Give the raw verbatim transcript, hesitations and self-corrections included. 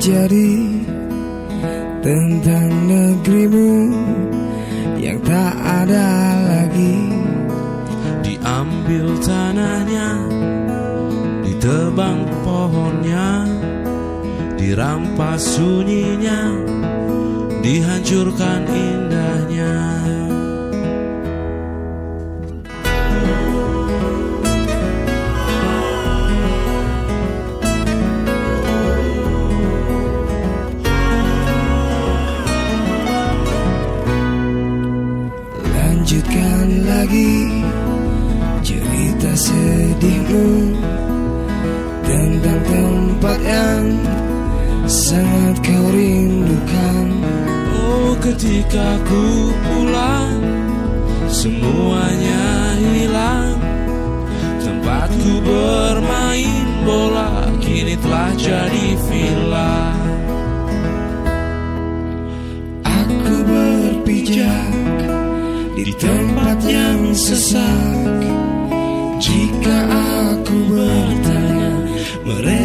terjadi tentang negerimu yang tak ada lagi. Diambil tanahnya, ditebang pohonnya, dirampas sunyinya, dihancurkan indahnya. Lanjutkan lagi cerita sedihmu tentang tempat yang sangat kau rindukan. Oh, ketika ku pulang, semuanya hilang. Tempatku bermain bola kini telah jadi villa. Aku berpijak di tempat yang sesak. Jika aku bertanya, mereka